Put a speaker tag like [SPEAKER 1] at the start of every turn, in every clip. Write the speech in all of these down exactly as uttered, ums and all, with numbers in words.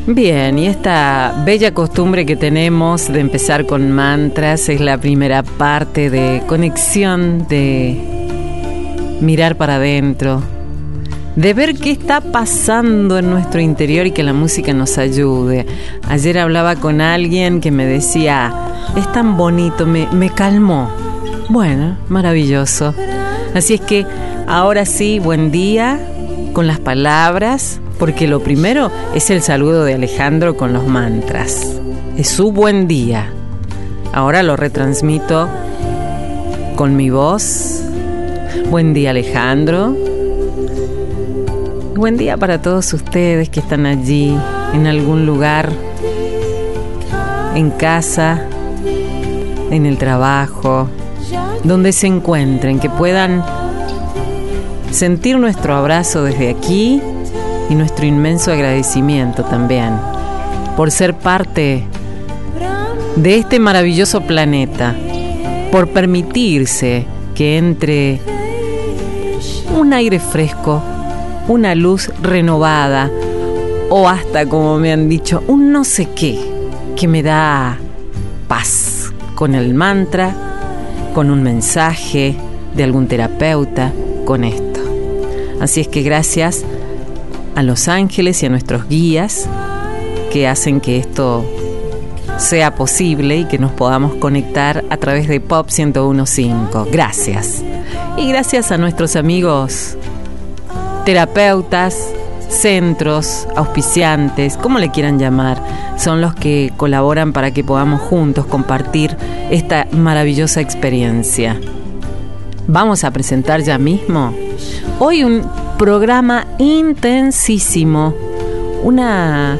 [SPEAKER 1] Bien, y esta bella costumbre que tenemos de empezar con mantras es la primera parte de conexión, de mirar para adentro, de ver qué está pasando en nuestro interior y que la música nos ayude. Ayer hablaba con alguien que me decía, es tan bonito, me, me calmó. Bueno, maravilloso. Así es que ahora sí, buen día con las palabras, porque lo primero es el saludo de Alejandro con los mantras. Es su buen día. Ahora lo retransmito con mi voz. Buen día, Alejandro. Buen día para todos ustedes que están allí, en algún lugar, en casa, en el trabajo, donde se encuentren, que puedan sentir nuestro abrazo desde aquí y nuestro inmenso agradecimiento también por ser parte de este maravilloso planeta, por permitirse que entre un aire fresco, una luz renovada o hasta, como me han dicho, un no sé qué que me da paz con el mantra, con un mensaje de algún terapeuta, con esto. Así es que gracias a los ángeles y a nuestros guías que hacen que esto sea posible y que nos podamos conectar a través de Pop ciento uno punto cinco. Gracias. Y gracias a nuestros amigos terapeutas, centros, auspiciantes, como le quieran llamar, son los que colaboran para que podamos juntos compartir esta maravillosa experiencia. Vamos a presentar ya mismo hoy un programa intensísimo, una,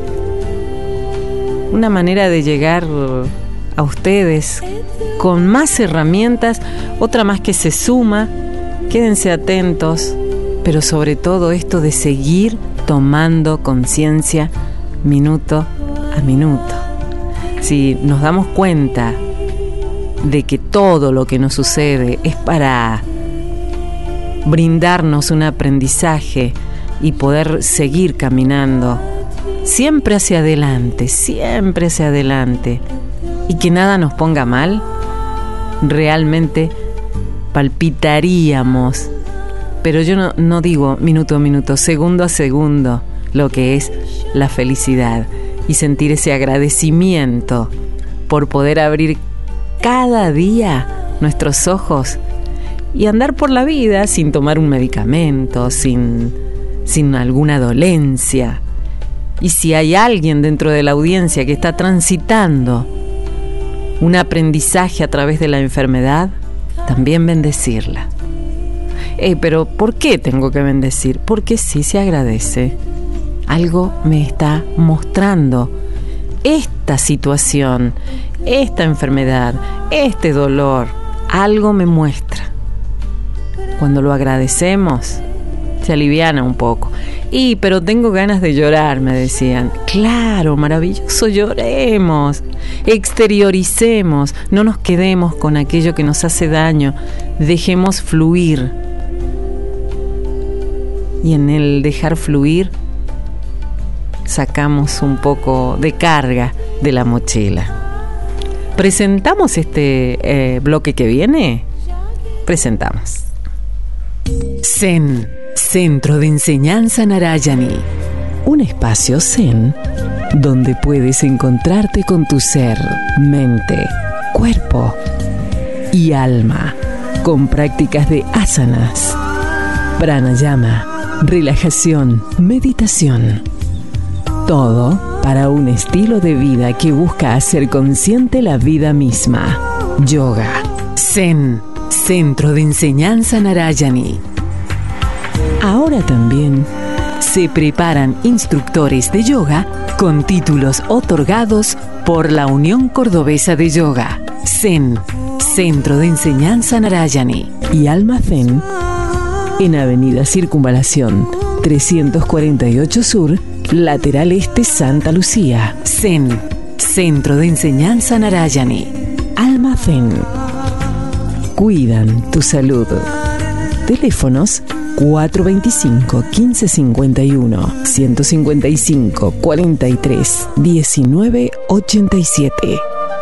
[SPEAKER 1] una manera de llegar a ustedes con más herramientas, otra más que se suma. Quédense atentos, pero sobre todo esto de seguir tomando conciencia minuto a minuto. Si nos damos cuenta de que todo lo que nos sucede es para brindarnos un aprendizaje y poder seguir caminando siempre hacia adelante, siempre hacia adelante, y que nada nos ponga mal, realmente palpitaríamos, pero yo no, no digo minuto a minuto, segundo a segundo, lo que es la felicidad y sentir ese agradecimiento por poder abrir cada día nuestros ojos y andar por la vida sin tomar un medicamento, sin, sin alguna dolencia. Y si hay alguien dentro de la audiencia que está transitando un aprendizaje a través de la enfermedad, también bendecirla. Eh, pero ¿por qué tengo que bendecir? Porque sí se agradece. Algo me está mostrando esta situación, esta enfermedad, este dolor. Algo me muestra. Cuando lo agradecemos, se aliviana un poco. Y, pero tengo ganas de llorar, me decían. Claro, maravilloso, lloremos, exterioricemos, no nos quedemos con aquello que nos hace daño, dejemos fluir. Y en el dejar fluir, sacamos un poco de carga de la mochila. ¿Presentamos este eh, bloque que viene? Presentamos. Zen, Centro de Enseñanza Narayani. Un espacio zen donde puedes encontrarte con tu ser, mente, cuerpo y alma, con prácticas de asanas, pranayama, relajación, meditación. Todo para un estilo de vida que busca hacer consciente la vida misma. Yoga. Zen, Centro de Enseñanza Narayani. Ahora también se preparan instructores de yoga con títulos otorgados por la Unión Cordobesa de Yoga. Zen, Centro de Enseñanza Narayani. Y Alma Zen en Avenida Circunvalación trescientos cuarenta y ocho Sur, lateral este, Santa Lucía. Zen, Centro de Enseñanza Narayani. Alma Zen. Cuidan tu salud. Teléfonos
[SPEAKER 2] cuatro veinticinco, quince cincuenta y uno, ciento cincuenta y cinco, cuarenta y tres, diecinueve ochenta y siete.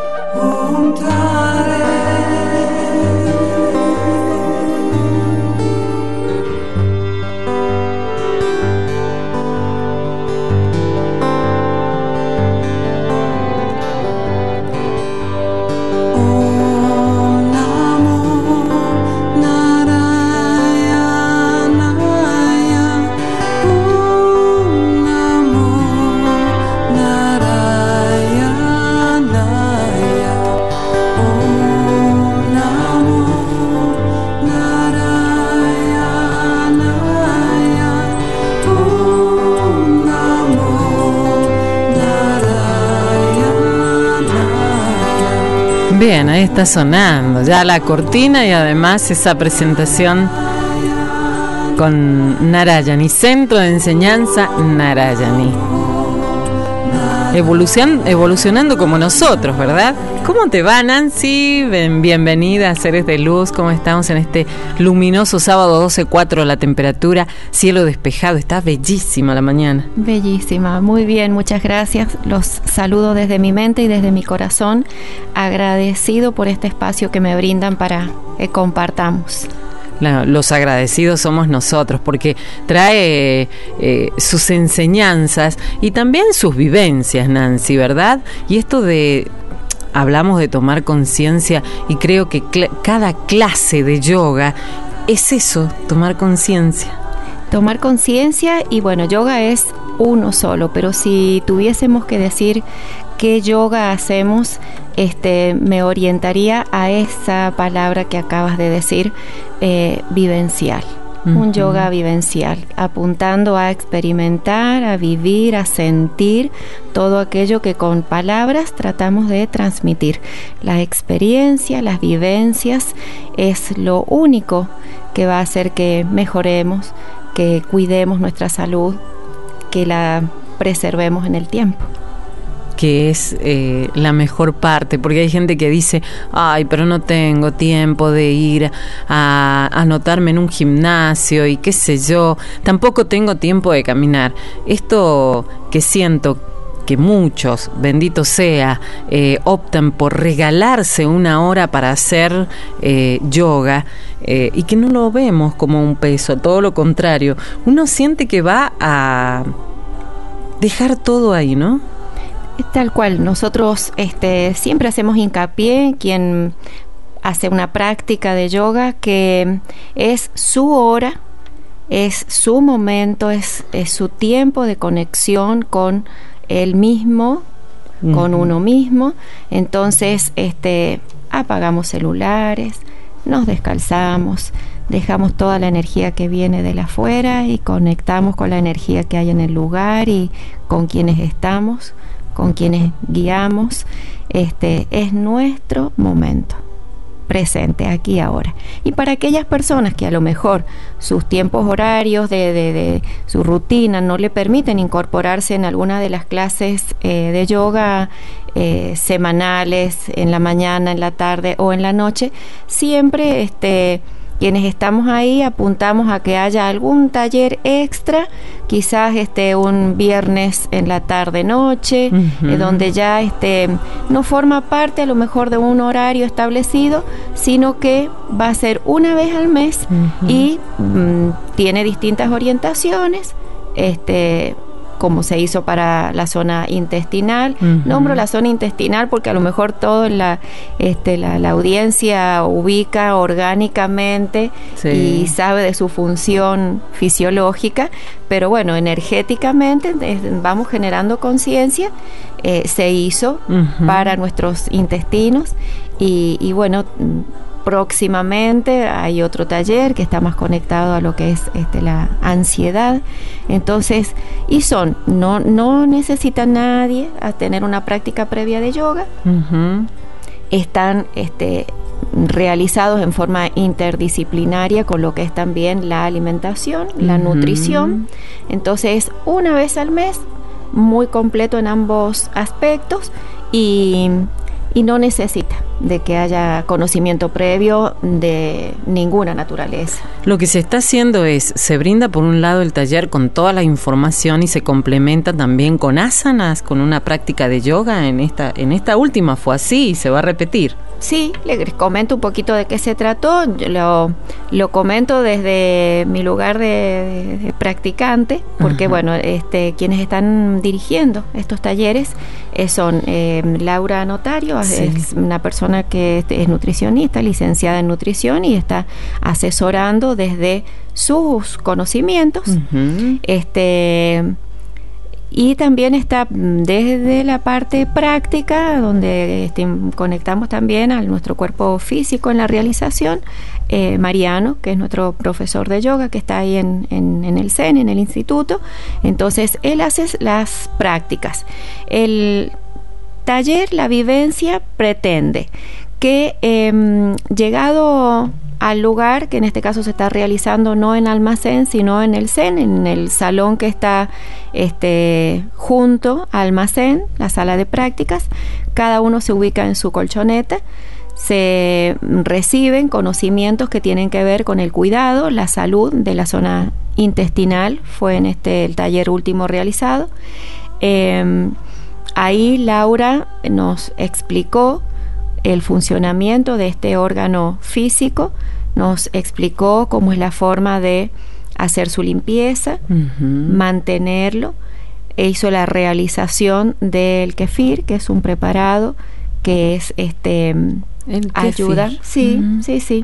[SPEAKER 1] Bien, ahí está sonando ya la cortina y además esa presentación con Narayani, Centro de Enseñanza Narayani. Evolucion, evolucionando como nosotros, ¿verdad? ¿Cómo te va, Nancy? Bien, bienvenida a Seres de Luz. ¿Cómo estamos en este luminoso sábado? doce cuatro la temperatura, cielo despejado. Está bellísima la mañana.
[SPEAKER 3] Bellísima, muy bien, muchas gracias. Los saludo desde mi mente y desde mi corazón, agradecido por este espacio que me brindan para que compartamos.
[SPEAKER 1] La, los agradecidos somos nosotros, porque trae eh, sus enseñanzas y también sus vivencias, Nancy, ¿verdad? Y esto de, hablamos de tomar conciencia, y creo que cl- cada clase de yoga es eso, tomar conciencia.
[SPEAKER 3] Tomar conciencia, y bueno, yoga es uno solo, pero si tuviésemos que decir qué yoga hacemos, este, me orientaría a esa palabra que acabas de decir, eh, vivencial. Uh-huh. Un yoga vivencial, apuntando a experimentar, a vivir, a sentir todo aquello que con palabras tratamos de transmitir. La experiencia, las vivencias es lo único que va a hacer que mejoremos, que cuidemos nuestra salud, que la preservemos en el tiempo.
[SPEAKER 1] Que es eh, la mejor parte, porque hay gente que dice, ay, pero no tengo tiempo de ir a anotarme en un gimnasio y qué sé yo, tampoco tengo tiempo de caminar. Esto que siento que muchos, bendito sea, eh, optan por regalarse una hora para hacer eh, yoga, eh, y que no lo vemos como un peso, todo lo contrario, uno siente que va a dejar todo ahí, ¿no?
[SPEAKER 3] Tal cual, nosotros este, siempre hacemos hincapié, quien hace una práctica de yoga, que es su hora, es su momento, es, es su tiempo de conexión con él mismo, uh-huh. con uno mismo. Entonces este, apagamos celulares, nos descalzamos, dejamos toda la energía que viene de la afuera y conectamos con la energía que hay en el lugar y con quienes estamos, con quienes guiamos. Este es nuestro momento presente, aquí ahora. Y para aquellas personas que a lo mejor sus tiempos horarios de, de, de su rutina no le permiten incorporarse en alguna de las clases eh, de yoga eh, semanales, en la mañana, en la tarde o en la noche, siempre este quienes estamos ahí apuntamos a que haya algún taller extra, quizás este un viernes en la tarde noche, uh-huh. eh, donde ya este no forma parte a lo mejor de un horario establecido, sino que va a ser una vez al mes, uh-huh. y mm, tiene distintas orientaciones, este como se hizo para la zona intestinal. Uh-huh. Nombro la zona intestinal porque a lo mejor todo la, este, la, la audiencia ubica orgánicamente, sí, y sabe de su función fisiológica, pero bueno, energéticamente eh, vamos generando conciencia. Eh, se hizo uh-huh. para nuestros intestinos y, y bueno, próximamente hay otro taller que está más conectado a lo que es este, la ansiedad. Entonces, y son, no, no necesita nadie a tener una práctica previa de yoga. Uh-huh. Están este, realizados en forma interdisciplinaria con lo que es también la alimentación, uh-huh. la nutrición. Entonces, una vez al mes, muy completo en ambos aspectos, y y no necesita de que haya conocimiento previo de ninguna naturaleza.
[SPEAKER 1] Lo que se está haciendo es, se brinda por un lado el taller con toda la información y se complementa también con asanas, con una práctica de yoga. En esta, en esta última fue así y se va a repetir.
[SPEAKER 3] Sí, les comento un poquito de qué se trató. Yo lo, lo comento desde mi lugar de, de, de practicante, porque uh-huh. bueno, este, quienes están dirigiendo estos talleres eh, son eh, Laura Notario, sí. es una persona que es nutricionista, licenciada en nutrición y está asesorando desde sus conocimientos. Uh-huh. Este Y también está desde la parte práctica, donde este, conectamos también a nuestro cuerpo físico en la realización, eh, Mariano, que es nuestro profesor de yoga, que está ahí en, en, en el C E N, en el instituto. Entonces, él hace las prácticas. El taller, la vivencia, pretende que eh, llegado al lugar, que en este caso se está realizando no en Almacén, sino en el C E N, en el salón que está este, junto al Almacén, la sala de prácticas. Cada uno se ubica en su colchoneta, se reciben conocimientos que tienen que ver con el cuidado, la salud de la zona intestinal, fue en este el taller último realizado. Eh, ahí Laura nos explicó el funcionamiento de este órgano físico, nos explicó cómo es la forma de hacer su limpieza, uh-huh. mantenerlo, e hizo la realización del kefir, que es un preparado que es este el ayuda, kefir. sí, uh-huh. sí, sí,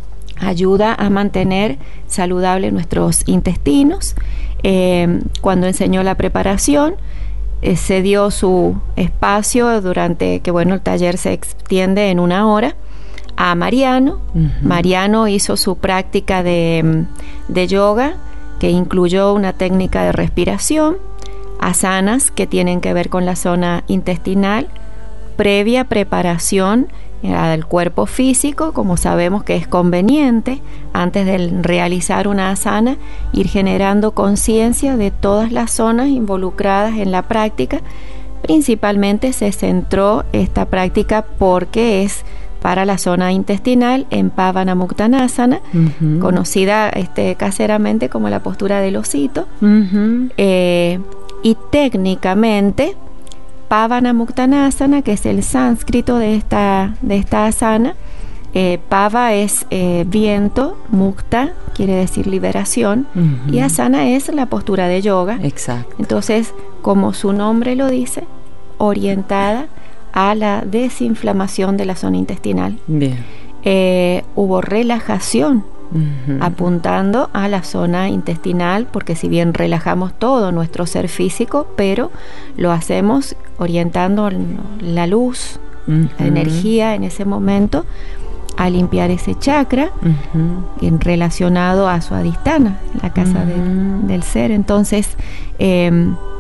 [SPEAKER 3] ayuda a mantener saludables nuestros intestinos. Eh, cuando enseñó la preparación, Eh, se dio su espacio durante que bueno el taller se extiende en una hora a Mariano. Uh-huh. Mariano hizo su práctica de, de yoga, que incluyó una técnica de respiración, asanas que tienen que ver con la zona intestinal, previa preparación al cuerpo físico, como sabemos que es conveniente antes de realizar una asana ir generando conciencia de todas las zonas involucradas en la práctica. Principalmente se centró esta práctica porque es para la zona intestinal en Pavanamuktanasana, uh-huh. conocida este, caseramente como la postura del osito. Uh-huh. eh, y técnicamente Pavanamuktanasana, que es el sánscrito de esta, de esta asana. Eh, Pava es eh, viento, Mukta quiere decir liberación, uh-huh. y asana es la postura de yoga.
[SPEAKER 1] Exacto.
[SPEAKER 3] Entonces, como su nombre lo dice, orientada a la desinflamación de la zona intestinal.
[SPEAKER 1] Bien.
[SPEAKER 3] Eh, hubo relajación,
[SPEAKER 1] uh-huh.
[SPEAKER 3] apuntando a la zona intestinal, porque si bien relajamos todo nuestro ser físico, pero lo hacemos orientando la luz, uh-huh. la energía en ese momento a limpiar ese chakra, uh-huh. en relacionado a su adhisthana, la casa uh-huh. de, del ser. Entonces eh,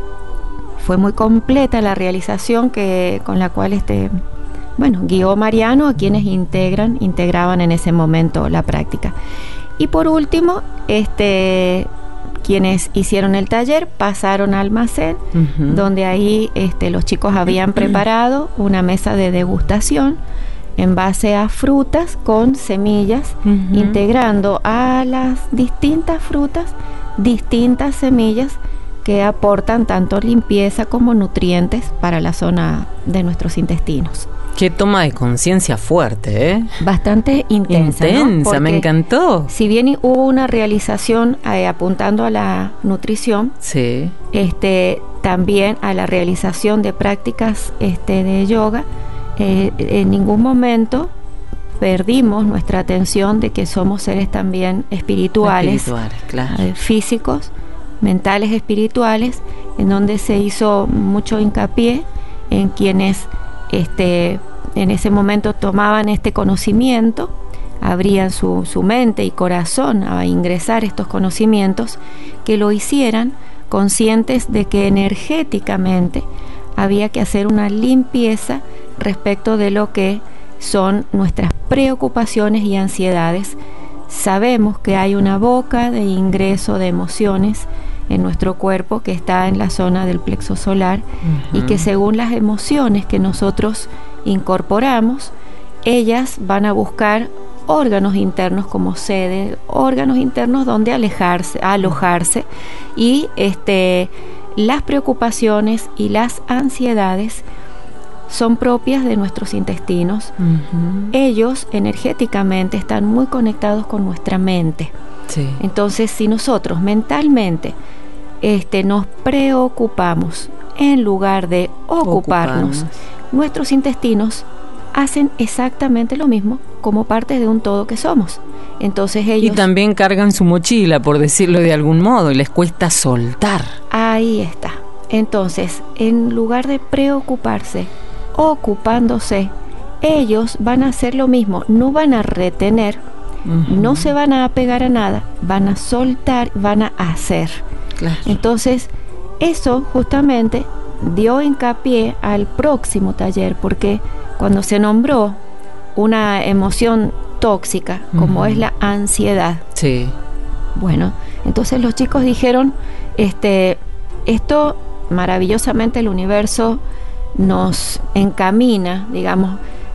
[SPEAKER 3] fue muy completa la realización que con la cual este bueno guió Mariano a quienes integran integraban en ese momento la práctica. Y por último, este quienes hicieron el taller pasaron al Almacén, uh-huh. donde ahí este, los chicos habían preparado una mesa de degustación en base a frutas con semillas, uh-huh. integrando a las distintas frutas distintas semillas que aportan tanto limpieza como nutrientes para la zona de nuestros intestinos.
[SPEAKER 1] Qué toma de conciencia fuerte, ¿eh?
[SPEAKER 3] Bastante intensa,
[SPEAKER 1] Intensa,
[SPEAKER 3] ¿no?
[SPEAKER 1] me encantó.
[SPEAKER 3] Si bien hubo una realización eh, apuntando a la nutrición,
[SPEAKER 1] sí.
[SPEAKER 3] este, también a la realización de prácticas este, de yoga, eh, en ningún momento perdimos nuestra atención de que somos seres también espirituales,
[SPEAKER 1] espirituales claro.
[SPEAKER 3] eh, físicos, mentales, espirituales, en donde se hizo mucho hincapié en quienes este, en ese momento tomaban este conocimiento, abrían su, su mente y corazón a ingresar estos conocimientos, que lo hicieran conscientes de que energéticamente había que hacer una limpieza respecto de lo que son nuestras preocupaciones y ansiedades. Sabemos que hay una boca de ingreso de emociones en nuestro cuerpo que está en la zona del plexo solar, uh-huh. y que según las emociones que nosotros incorporamos, ellas van a buscar órganos internos como sede, órganos internos donde alejarse, alojarse, y este, las preocupaciones y las ansiedades son propias de nuestros intestinos. Uh-huh. Ellos energéticamente están muy conectados con nuestra mente. Sí. Entonces, si nosotros mentalmente este, nos preocupamos en lugar de ocuparnos, ocuparnos, nuestros intestinos hacen exactamente lo mismo como parte de un todo que somos. Entonces ellos...
[SPEAKER 1] Y también cargan su mochila, por decirlo de algún modo, y les cuesta soltar.
[SPEAKER 3] Ahí está. Entonces, en lugar de preocuparse, ocupándose, ellos van a hacer lo mismo, no van a retener, uh-huh. no se van a apegar a nada, van a soltar, van a hacer. Claro. Entonces, eso justamente dio hincapié al próximo taller, porque cuando se nombró una emoción tóxica, como uh-huh. es la ansiedad,
[SPEAKER 1] sí.
[SPEAKER 3] bueno, entonces los chicos dijeron, este, esto maravillosamente el universo nos encamina, digamos,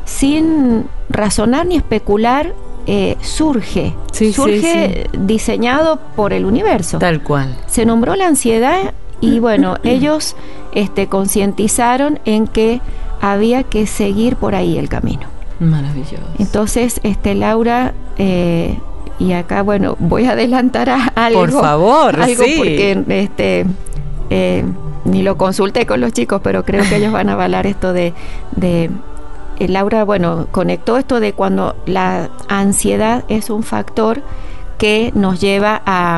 [SPEAKER 3] sin razonar ni especular, eh, surge,
[SPEAKER 1] sí,
[SPEAKER 3] surge
[SPEAKER 1] sí, sí.
[SPEAKER 3] diseñado por el universo.
[SPEAKER 1] Tal cual.
[SPEAKER 3] Se nombró la ansiedad y bueno, ellos este, concientizaron en que había que seguir por ahí el camino.
[SPEAKER 1] Maravilloso.
[SPEAKER 3] Entonces, este, Laura, eh, y acá, bueno, voy a adelantar a algo.
[SPEAKER 1] Por favor,
[SPEAKER 3] algo
[SPEAKER 1] sí.
[SPEAKER 3] Porque este, eh, ni lo consulté con los chicos, pero creo que ellos van a avalar esto de... de eh, Laura, bueno, conectó esto de cuando la ansiedad es un factor que nos lleva a...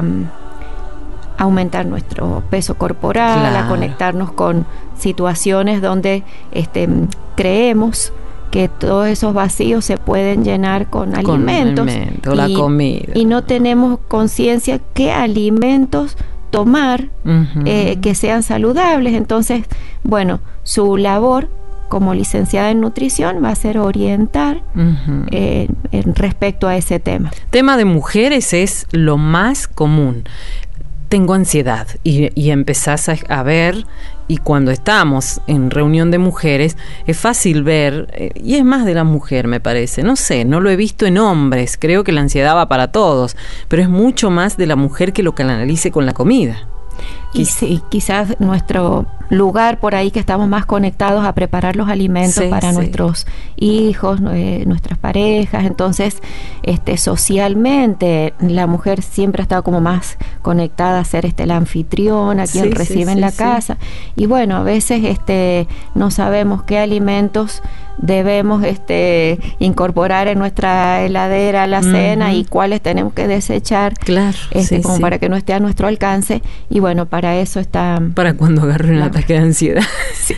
[SPEAKER 3] aumentar nuestro peso corporal, claro. a conectarnos con situaciones donde este, creemos que todos esos vacíos se pueden llenar con, con alimentos
[SPEAKER 1] alimento,
[SPEAKER 3] y,
[SPEAKER 1] la comida.
[SPEAKER 3] y no tenemos conciencia qué alimentos tomar uh-huh. eh, que sean saludables. Entonces, bueno, su labor como licenciada en nutrición va a ser orientar uh-huh. eh, en respecto a ese tema.
[SPEAKER 1] Tema de mujeres es lo más común. Tengo ansiedad y, y empezás a, a ver, y cuando estamos en reunión de mujeres es fácil ver, eh, y es más de la mujer me parece, no sé, no lo he visto en hombres, creo que la ansiedad va para todos, pero es mucho más de la mujer que lo canalice con la comida.
[SPEAKER 3] Y sí, quizás nuestro lugar por ahí que estamos más conectados a preparar los alimentos sí, para sí. nuestros hijos, eh, nuestras parejas. Entonces, este, socialmente, la mujer siempre ha estado como más conectada a ser este, la anfitriona, quien sí, recibe sí, en sí, la sí. casa. Y bueno, a veces este, no sabemos qué alimentos debemos este, incorporar en nuestra heladera a la uh-huh. cena y cuáles tenemos que desechar,
[SPEAKER 1] claro,
[SPEAKER 3] este,
[SPEAKER 1] sí,
[SPEAKER 3] como
[SPEAKER 1] sí.
[SPEAKER 3] para que no esté a nuestro alcance. Y bueno, para eso está...
[SPEAKER 1] Para cuando agarre un la... ataque de ansiedad.
[SPEAKER 3] Sí.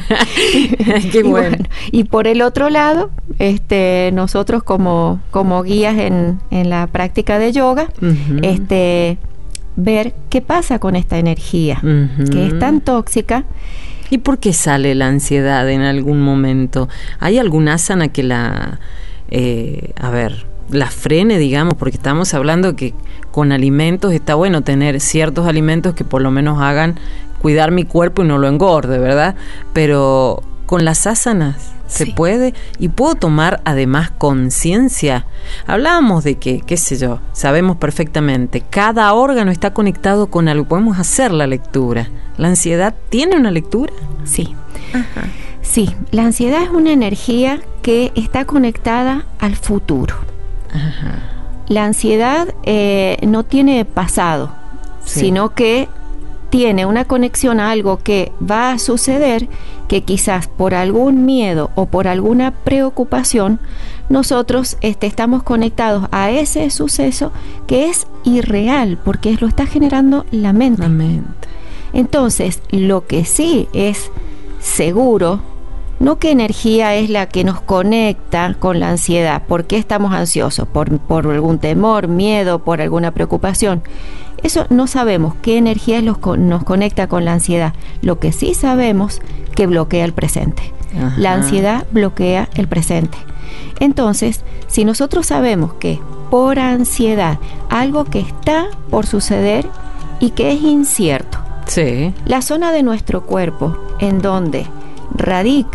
[SPEAKER 1] Qué
[SPEAKER 3] y
[SPEAKER 1] bueno.
[SPEAKER 3] bueno. Y por el otro lado, este, nosotros como, como guías en, en la práctica de yoga, uh-huh. este, ver qué pasa con esta energía, uh-huh. que es tan tóxica.
[SPEAKER 1] ¿Y por qué sale la ansiedad en algún momento? ¿Hay alguna asana que la, eh, a ver, la frene, digamos? Porque estamos hablando que con alimentos está bueno tener ciertos alimentos que por lo menos hagan cuidar mi cuerpo y no lo engorde, ¿verdad? Pero con las asanas se sí. puede, y puedo tomar además conciencia. Hablábamos de que, qué sé yo, sabemos perfectamente, cada órgano está conectado con algo, podemos hacer la lectura. ¿La ansiedad tiene una lectura?
[SPEAKER 3] Sí. Ajá. Sí, la ansiedad es una energía que está conectada al futuro. Ajá. La ansiedad eh, no tiene pasado, sí. sino que tiene una conexión a algo que va a suceder, que quizás por algún miedo o por alguna preocupación nosotros este, estamos conectados a ese suceso que es irreal, porque lo está generando la mente.
[SPEAKER 1] La mente.
[SPEAKER 3] Entonces, lo que sí es seguro, no qué energía es la que nos conecta con la ansiedad, por qué estamos ansiosos, por, por algún temor, miedo, por alguna preocupación. Eso no sabemos qué energía los, nos conecta con la ansiedad. Lo que sí sabemos que bloquea el presente. Ajá. La ansiedad bloquea el presente. Entonces, si nosotros sabemos que por ansiedad, algo que está por suceder y que es incierto,
[SPEAKER 1] sí.
[SPEAKER 3] la zona de nuestro cuerpo en donde radica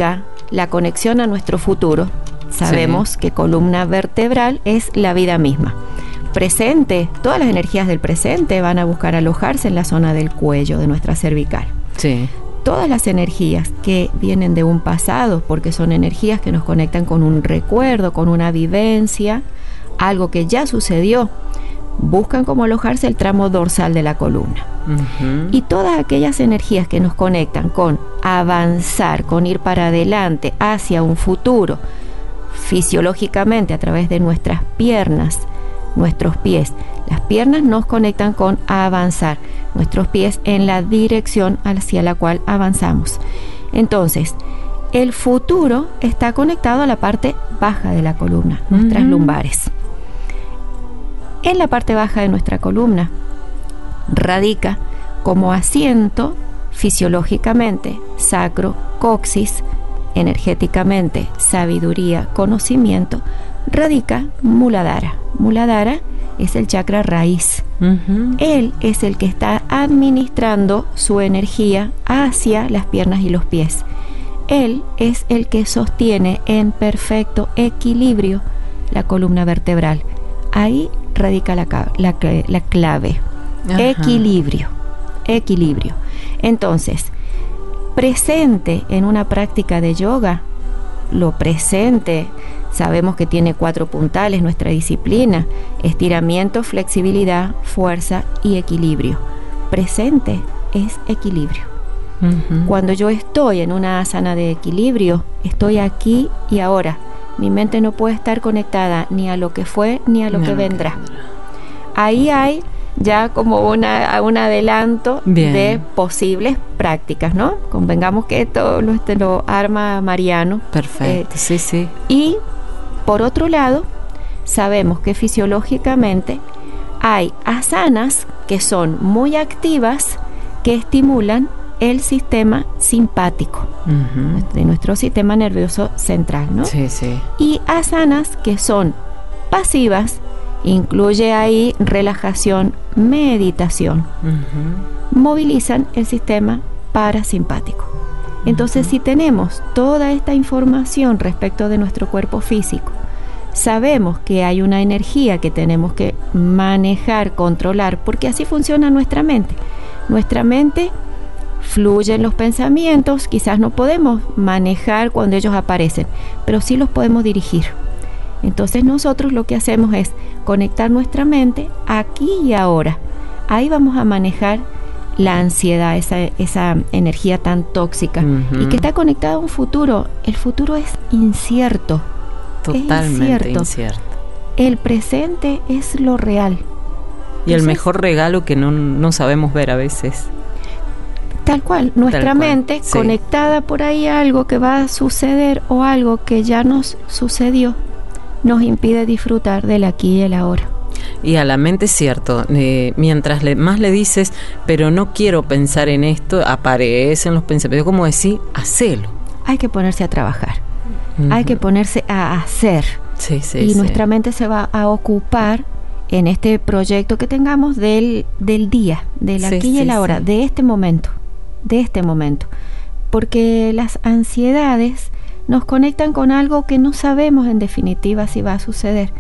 [SPEAKER 3] la conexión a nuestro futuro. Sabemos
[SPEAKER 1] Sí.
[SPEAKER 3] que columna vertebral es la vida misma. Presente, todas las energías del presente van a buscar alojarse en la zona del cuello de nuestra cervical.
[SPEAKER 1] Sí.
[SPEAKER 3] Todas las energías que vienen de un pasado, porque son energías que nos conectan con un recuerdo, con una vivencia, algo que ya sucedió, buscan como alojarse el tramo dorsal de la columna.
[SPEAKER 1] Uh-huh.
[SPEAKER 3] Y todas aquellas energías que nos conectan con avanzar, con ir para adelante, hacia un futuro, fisiológicamente a través de nuestras piernas, nuestros pies. Las piernas nos conectan con avanzar, nuestros pies en la dirección hacia la cual avanzamos. Entonces, el futuro está conectado a la parte baja de la columna, nuestras
[SPEAKER 1] Uh-huh.
[SPEAKER 3] lumbares. En la parte baja de nuestra columna radica como asiento fisiológicamente sacro, coxis, energéticamente sabiduría, conocimiento, radica Muladhara. Muladhara es el chakra raíz.
[SPEAKER 1] Uh-huh.
[SPEAKER 3] Él es el que está administrando su energía hacia las piernas y los pies. Él es el que sostiene en perfecto equilibrio la columna vertebral. Ahí radica la, la, la clave.
[SPEAKER 1] Ajá.
[SPEAKER 3] Equilibrio. Equilibrio. Entonces, presente en una práctica de yoga, lo presente, sabemos que tiene cuatro puntales nuestra disciplina: estiramiento, flexibilidad, fuerza y equilibrio. Presente es equilibrio.
[SPEAKER 1] Uh-huh.
[SPEAKER 3] Cuando yo estoy en una asana de equilibrio, estoy aquí y ahora. Mi mente no puede estar conectada ni a lo que fue ni a lo
[SPEAKER 1] Ni
[SPEAKER 3] que
[SPEAKER 1] a lo que
[SPEAKER 3] vendrá.
[SPEAKER 1] vendrá.
[SPEAKER 3] Ahí hay ya como una, un adelanto
[SPEAKER 1] Bien.
[SPEAKER 3] de posibles prácticas, ¿no? Convengamos que esto lo, este, lo arma Mariano.
[SPEAKER 1] Perfecto,
[SPEAKER 3] Eh,
[SPEAKER 1] sí, sí.
[SPEAKER 3] Y por otro lado, sabemos que fisiológicamente hay asanas que son muy activas, que estimulan el sistema simpático
[SPEAKER 1] Uh-huh.
[SPEAKER 3] de nuestro sistema nervioso central, ¿no?
[SPEAKER 1] Sí, sí.
[SPEAKER 3] Y asanas que son pasivas, incluye ahí relajación, meditación,
[SPEAKER 1] Uh-huh.
[SPEAKER 3] movilizan el sistema parasimpático. Entonces, si tenemos toda esta información respecto de nuestro cuerpo físico, sabemos que hay una energía que tenemos que manejar, controlar, porque así funciona nuestra mente. Nuestra mente fluye en los pensamientos, quizás no podemos manejar cuando ellos aparecen, pero sí los podemos dirigir. Entonces nosotros lo que hacemos es conectar nuestra mente aquí y ahora. Ahí vamos a manejar la ansiedad, esa, esa energía tan tóxica,
[SPEAKER 1] Uh-huh.
[SPEAKER 3] y que está conectada a un futuro. El futuro es incierto.
[SPEAKER 1] Totalmente
[SPEAKER 3] incierto.
[SPEAKER 1] incierto.
[SPEAKER 3] El presente es lo real.
[SPEAKER 1] Y el
[SPEAKER 3] Entonces,
[SPEAKER 1] mejor regalo que no, no sabemos ver a veces.
[SPEAKER 3] Tal cual, nuestra
[SPEAKER 1] Tal cual,
[SPEAKER 3] mente
[SPEAKER 1] sí.
[SPEAKER 3] conectada por ahí a algo que va a suceder o algo que ya nos sucedió, nos impide disfrutar del aquí y el ahora.
[SPEAKER 1] Y a la mente es cierto, eh, mientras le, más le dices, pero no quiero pensar en esto, aparecen los pensamientos, como decir, hacelo.
[SPEAKER 3] Hay que ponerse a trabajar,
[SPEAKER 1] Uh-huh.
[SPEAKER 3] hay que ponerse a hacer.
[SPEAKER 1] Sí, sí,
[SPEAKER 3] y
[SPEAKER 1] sí.
[SPEAKER 3] nuestra mente se va a ocupar en este proyecto que tengamos del, del día, del
[SPEAKER 1] Sí,
[SPEAKER 3] aquí y
[SPEAKER 1] sí,
[SPEAKER 3] el ahora,
[SPEAKER 1] sí.
[SPEAKER 3] de este momento, de este momento. Porque las ansiedades nos conectan con algo que no sabemos en definitiva si va a suceder.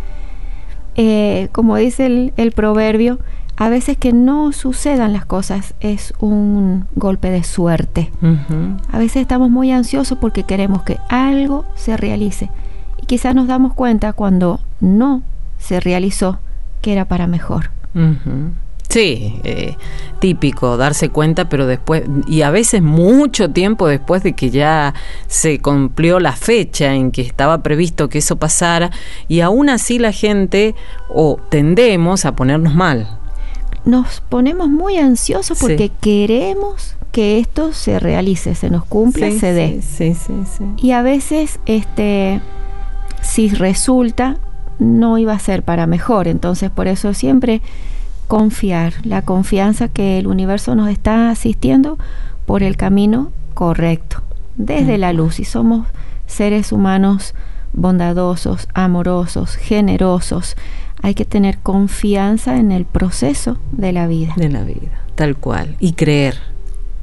[SPEAKER 3] Eh, como dice el, el proverbio, a veces que no sucedan las cosas es un golpe de suerte.
[SPEAKER 1] Uh-huh.
[SPEAKER 3] A veces estamos muy ansiosos porque queremos que algo se realice. Y quizás nos damos cuenta cuando no se realizó que era para mejor.
[SPEAKER 1] Uh-huh. Sí, eh, típico, darse cuenta, pero después, y a veces mucho tiempo después de que ya se cumplió la fecha en que estaba previsto que eso pasara, y aún así la gente, o tendemos a ponernos mal.
[SPEAKER 3] Nos ponemos muy ansiosos porque
[SPEAKER 1] Sí.
[SPEAKER 3] queremos que esto se realice, se nos cumpla,
[SPEAKER 1] Sí,
[SPEAKER 3] se dé.
[SPEAKER 1] sí, sí, sí, sí.
[SPEAKER 3] Y a veces, este, si resulta, no iba a ser para mejor. Entonces, por eso siempre confiar, la confianza que el universo nos está asistiendo por el camino correcto, desde la luz. Y somos seres humanos bondadosos, amorosos, generosos. Hay que tener confianza en el proceso de la vida.
[SPEAKER 1] De la vida, tal cual. Y creer.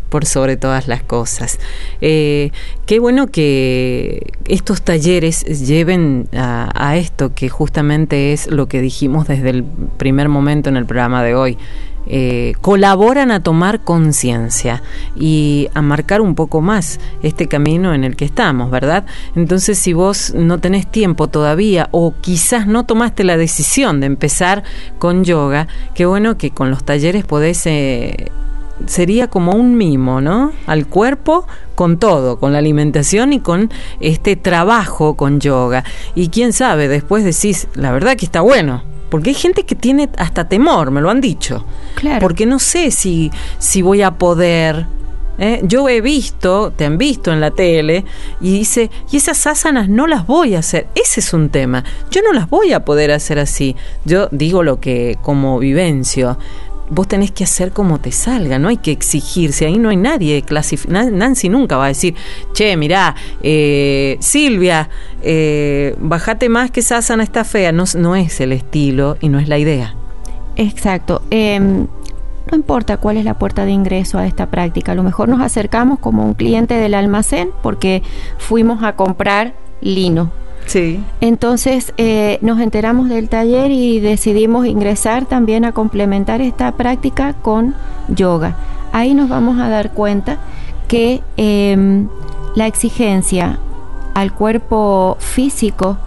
[SPEAKER 1] por sobre todas las cosas. Eh, qué bueno que estos talleres lleven a, a esto, que justamente es lo que dijimos desde el primer momento en el programa de hoy. Eh, colaboran a tomar conciencia y a marcar un poco más este camino en el que estamos, ¿verdad? Entonces, si vos no tenés tiempo todavía o quizás no tomaste la decisión de empezar con yoga, qué bueno que con los talleres podés... Eh, sería como un mimo, ¿no? Al cuerpo, con todo, con la alimentación y con este trabajo con yoga. Y quién sabe, después decís, la verdad que está bueno. Porque hay gente que tiene hasta temor, me lo han dicho.
[SPEAKER 3] Claro.
[SPEAKER 1] Porque no sé si, si voy a poder. ¿eh? Yo he visto, te han visto en la tele, y dice, y esas asanas no las voy a hacer. Ese es un tema. Yo no las voy a poder hacer así. Yo digo lo que, como vivencio, vos tenés que hacer como te salga, no hay que exigirse, ahí no hay nadie clasific- Nancy nunca va a decir, che, mirá, eh, Silvia, eh, bajate más que esa asana está fea, no, no es el estilo y no es la idea.
[SPEAKER 3] Exacto. Eh, no importa cuál es la puerta de ingreso a esta práctica, a lo mejor nos acercamos como un cliente del almacén porque fuimos a comprar lino.
[SPEAKER 1] Sí.
[SPEAKER 3] Entonces eh, nos enteramos del taller y decidimos ingresar también a complementar esta práctica con yoga. Ahí nos vamos a dar cuenta que eh, la exigencia al cuerpo físico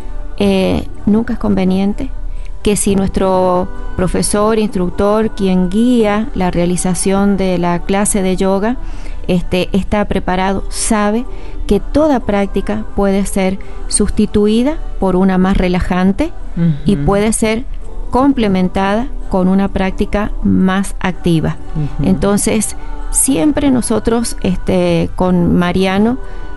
[SPEAKER 3] eh, nunca es conveniente, que si nuestro profesor, instructor, quien guía la realización de la clase de yoga, este, está preparado, sabe que toda práctica puede ser sustituida por una más relajante uh-huh. y puede ser complementada con una práctica más activa. Uh-huh. Entonces, siempre nosotros este, con Mariano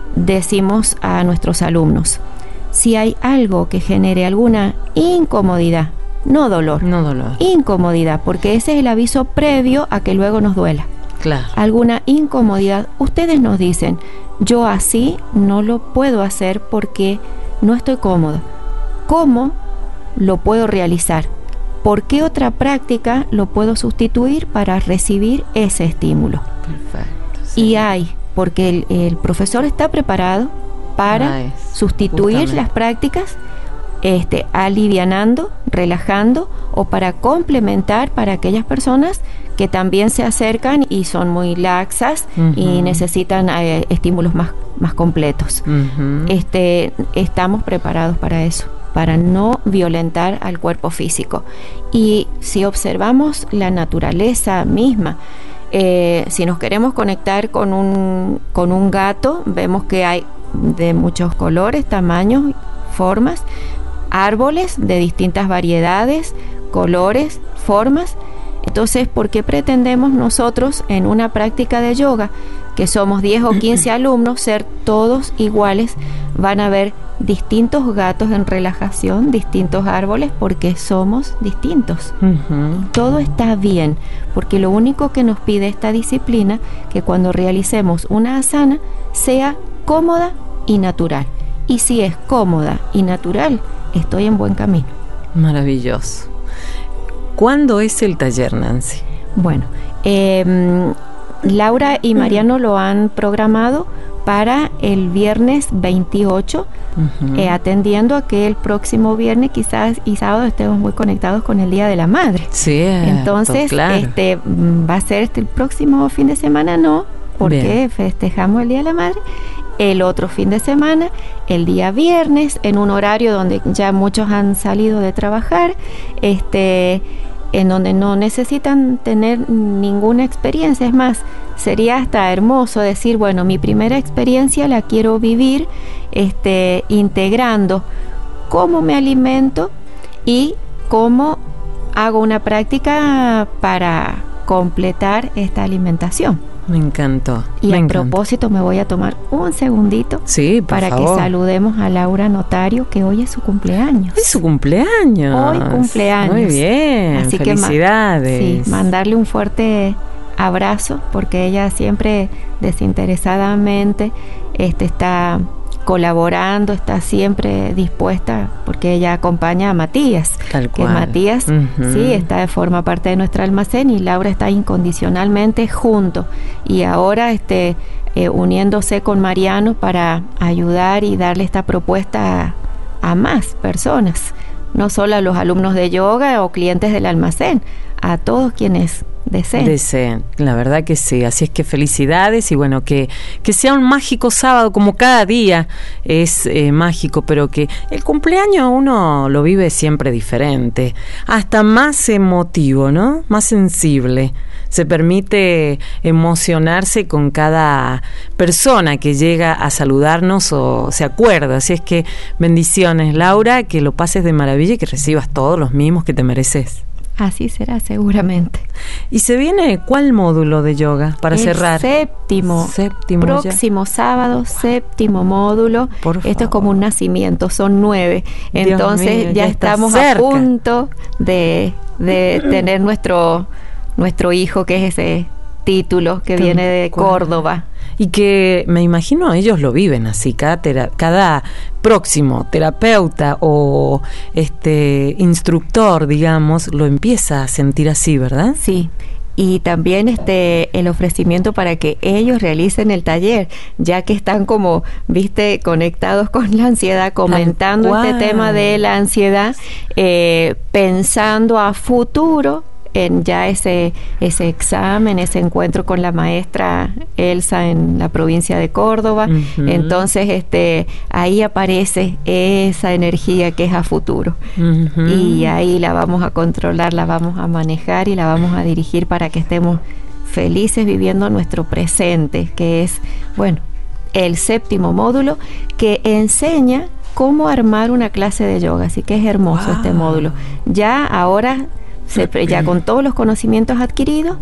[SPEAKER 3] decimos a nuestros alumnos, si hay algo que genere alguna incomodidad, no dolor,
[SPEAKER 1] no dolor,
[SPEAKER 3] incomodidad, porque ese es el aviso previo a que luego nos duela.
[SPEAKER 1] Claro.
[SPEAKER 3] Alguna incomodidad, ustedes nos dicen, yo así no lo puedo hacer porque no estoy cómodo. ¿Cómo lo puedo realizar? ¿Por qué otra práctica lo puedo sustituir para recibir ese estímulo?
[SPEAKER 1] Perfecto. Sí.
[SPEAKER 3] Y hay, porque el, el profesor está preparado para nice. sustituir Justamente. las prácticas, este, alivianando, relajando, o para complementar para aquellas personas que también se acercan y son muy laxas uh-huh. y necesitan eh, estímulos más, más completos. Uh-huh. Este, estamos preparados para eso, para no violentar al cuerpo físico. Y si observamos la naturaleza misma, eh, si nos queremos conectar con un, con un gato, vemos que hay de muchos colores, tamaños, formas, árboles de distintas variedades, colores, formas. Entonces, ¿por qué pretendemos nosotros en una práctica de yoga, que somos diez o quince alumnos, ser todos iguales? Van a haber distintos gatos en relajación, distintos árboles, porque somos distintos. Uh-huh. Todo está bien, porque lo único que nos pide esta disciplina, que cuando realicemos una asana, sea cómoda y natural. Y si es cómoda y natural, estoy en buen camino.
[SPEAKER 1] Maravilloso. ¿Cuándo es el taller, Nancy?
[SPEAKER 3] Bueno, eh, Laura y Mariano lo han programado para el viernes veintiocho, uh-huh. eh, atendiendo a que el próximo viernes quizás y sábado estemos muy conectados con el Día de la Madre.
[SPEAKER 1] Sí,
[SPEAKER 3] entonces
[SPEAKER 1] claro.
[SPEAKER 3] este va a ser este, el próximo fin de semana, no, porque Bien. festejamos el Día de la Madre. El otro fin de semana, el día viernes, en un horario donde ya muchos han salido de trabajar, este, en donde no necesitan tener ninguna experiencia. Es más, sería hasta hermoso decir, bueno, mi primera experiencia la quiero vivir este, integrando cómo me alimento y cómo hago una práctica para completar esta alimentación.
[SPEAKER 1] Me encantó.
[SPEAKER 3] Y
[SPEAKER 1] me
[SPEAKER 3] a
[SPEAKER 1] encantó.
[SPEAKER 3] propósito me voy a tomar un segundito
[SPEAKER 1] sí, por
[SPEAKER 3] para
[SPEAKER 1] favor.
[SPEAKER 3] que saludemos a Laura Notario, que hoy es su cumpleaños.
[SPEAKER 1] Es su cumpleaños.
[SPEAKER 3] Hoy cumpleaños.
[SPEAKER 1] Muy bien.
[SPEAKER 3] Así
[SPEAKER 1] felicidades.
[SPEAKER 3] Que ma- sí, mandarle un fuerte abrazo, porque ella siempre desinteresadamente este, está colaborando, está siempre dispuesta, porque ella acompaña a Matías.
[SPEAKER 1] Tal
[SPEAKER 3] que
[SPEAKER 1] cual.
[SPEAKER 3] Matías
[SPEAKER 1] Uh-huh.
[SPEAKER 3] sí está, forma parte de nuestro almacén, y Laura está incondicionalmente junto. Y ahora este, eh, uniéndose con Mariano para ayudar y darle esta propuesta a, a más personas, no solo a los alumnos de yoga o clientes del almacén, a todos quienes deseen.
[SPEAKER 1] Deseen, la verdad que sí. Así es que felicidades, y bueno, que, que sea un mágico sábado, como cada día es eh, mágico, pero que el cumpleaños uno lo vive siempre diferente, hasta más emotivo, ¿no? Más sensible. Se permite emocionarse con cada persona que llega a saludarnos o se acuerda. Así es que bendiciones, Laura, que lo pases de maravilla y que recibas todos los mimos que te mereces.
[SPEAKER 3] Así será seguramente.
[SPEAKER 1] ¿Y se viene cuál módulo de yoga para
[SPEAKER 3] el
[SPEAKER 1] cerrar?
[SPEAKER 3] Séptimo.
[SPEAKER 1] Séptimo
[SPEAKER 3] próximo
[SPEAKER 1] ya.
[SPEAKER 3] sábado, séptimo módulo.
[SPEAKER 1] Por
[SPEAKER 3] Esto
[SPEAKER 1] favor.
[SPEAKER 3] es como un nacimiento, son nueve.
[SPEAKER 1] Dios
[SPEAKER 3] Entonces
[SPEAKER 1] mío,
[SPEAKER 3] ya,
[SPEAKER 1] ya está
[SPEAKER 3] estamos
[SPEAKER 1] cerca.
[SPEAKER 3] a punto de, de tener nuestro, nuestro hijo, que es ese título que
[SPEAKER 1] Tal
[SPEAKER 3] viene de
[SPEAKER 1] cual.
[SPEAKER 3] Córdoba.
[SPEAKER 1] Y que me imagino ellos lo viven así, cada, tera- cada próximo terapeuta o este instructor, digamos, lo empieza a sentir así, ¿verdad?
[SPEAKER 3] Sí. Y también este el ofrecimiento para que ellos realicen el taller, ya que están como, viste, conectados con la ansiedad, comentando
[SPEAKER 1] Tal
[SPEAKER 3] este
[SPEAKER 1] cual.
[SPEAKER 3] tema de la ansiedad, eh, pensando a futuro en ya ese ese examen, ese encuentro con la maestra Elsa en la provincia de Córdoba.
[SPEAKER 1] Uh-huh.
[SPEAKER 3] Entonces este ahí aparece esa energía que es a futuro.
[SPEAKER 1] Uh-huh.
[SPEAKER 3] Y ahí la vamos a controlar, la vamos a manejar y la vamos a dirigir para que estemos felices viviendo nuestro presente, que es, bueno, el séptimo módulo que enseña cómo armar una clase de yoga. Así que es hermoso.
[SPEAKER 1] Wow.
[SPEAKER 3] Este módulo. Ya ahora, se, ya con todos los conocimientos adquiridos,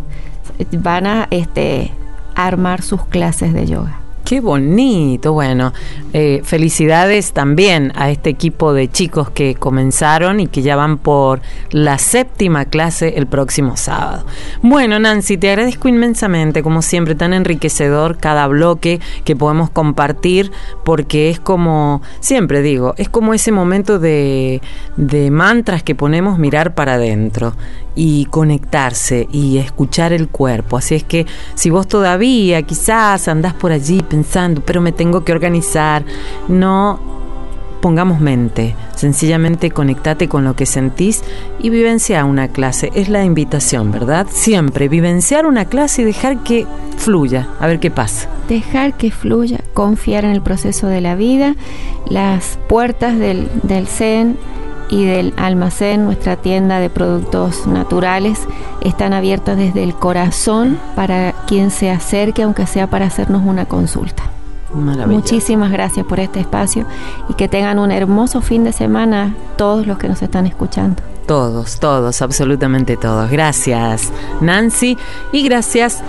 [SPEAKER 3] van a este, armar sus clases de yoga.
[SPEAKER 1] Qué bonito. Bueno, eh, felicidades también a este equipo de chicos que comenzaron y que ya van por la séptima clase el próximo sábado. Bueno, Nancy, te agradezco inmensamente, como siempre, tan enriquecedor cada bloque que podemos compartir, porque es como, siempre digo, es como ese momento de, de mantras que ponemos, mirar para adentro y conectarse y escuchar el cuerpo. Así es que si vos todavía quizás andás por allí pensando, pero me tengo que organizar, no pongamos mente, sencillamente conectate con lo que sentís y vivencia una clase. Es la invitación, ¿verdad? Siempre vivenciar una clase y dejar que fluya, a ver qué pasa.
[SPEAKER 3] Dejar que fluya, confiar en el proceso de la vida. Las puertas del, del Zen y del almacén, nuestra tienda de productos naturales, están abiertas desde el corazón para quien se acerque, aunque sea para hacernos una consulta.
[SPEAKER 1] Maravilloso.
[SPEAKER 3] Muchísimas gracias por este espacio y que tengan un hermoso fin de semana todos los que nos están escuchando.
[SPEAKER 1] Todos, todos, absolutamente todos. Gracias, Nancy, y gracias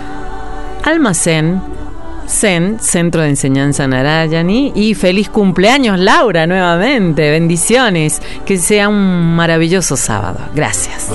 [SPEAKER 1] Almacén Zen, Centro de Enseñanza Narayani, y feliz cumpleaños, Laura, nuevamente. Bendiciones, que sea un maravilloso sábado. Gracias.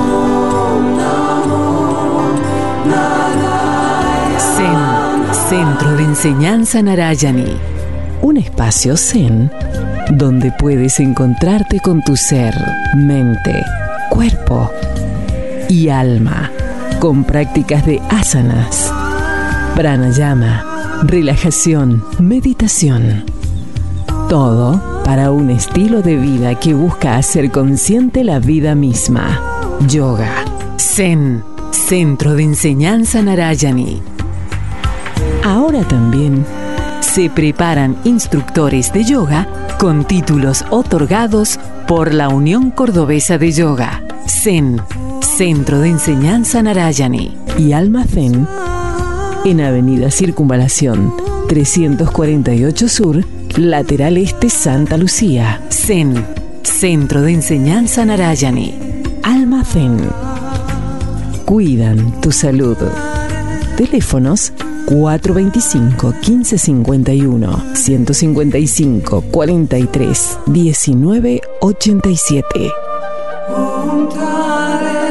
[SPEAKER 2] Zen, Centro de Enseñanza Narayani. Un espacio zen donde puedes encontrarte con tu ser, mente, cuerpo y alma, con prácticas de asanas, pranayama, relajación, meditación. Todo para un estilo de vida que busca hacer consciente la vida misma. Yoga. Zen, Centro de Enseñanza Narayani. Ahora también se preparan instructores de yoga con títulos otorgados por la Unión Cordobesa de Yoga. Zen, Centro de Enseñanza Narayani. Y Almacén en Avenida Circunvalación trescientos cuarenta y ocho Sur, lateral este, Santa Lucía. Zen, Centro de Enseñanza Narayani. Almacén. Cuidan tu salud. Teléfonos cuatro veinticinco, quince cincuenta y uno, ciento cincuenta y cinco, cuarenta y tres, diecinueve ochenta y siete.
[SPEAKER 4] Om Tare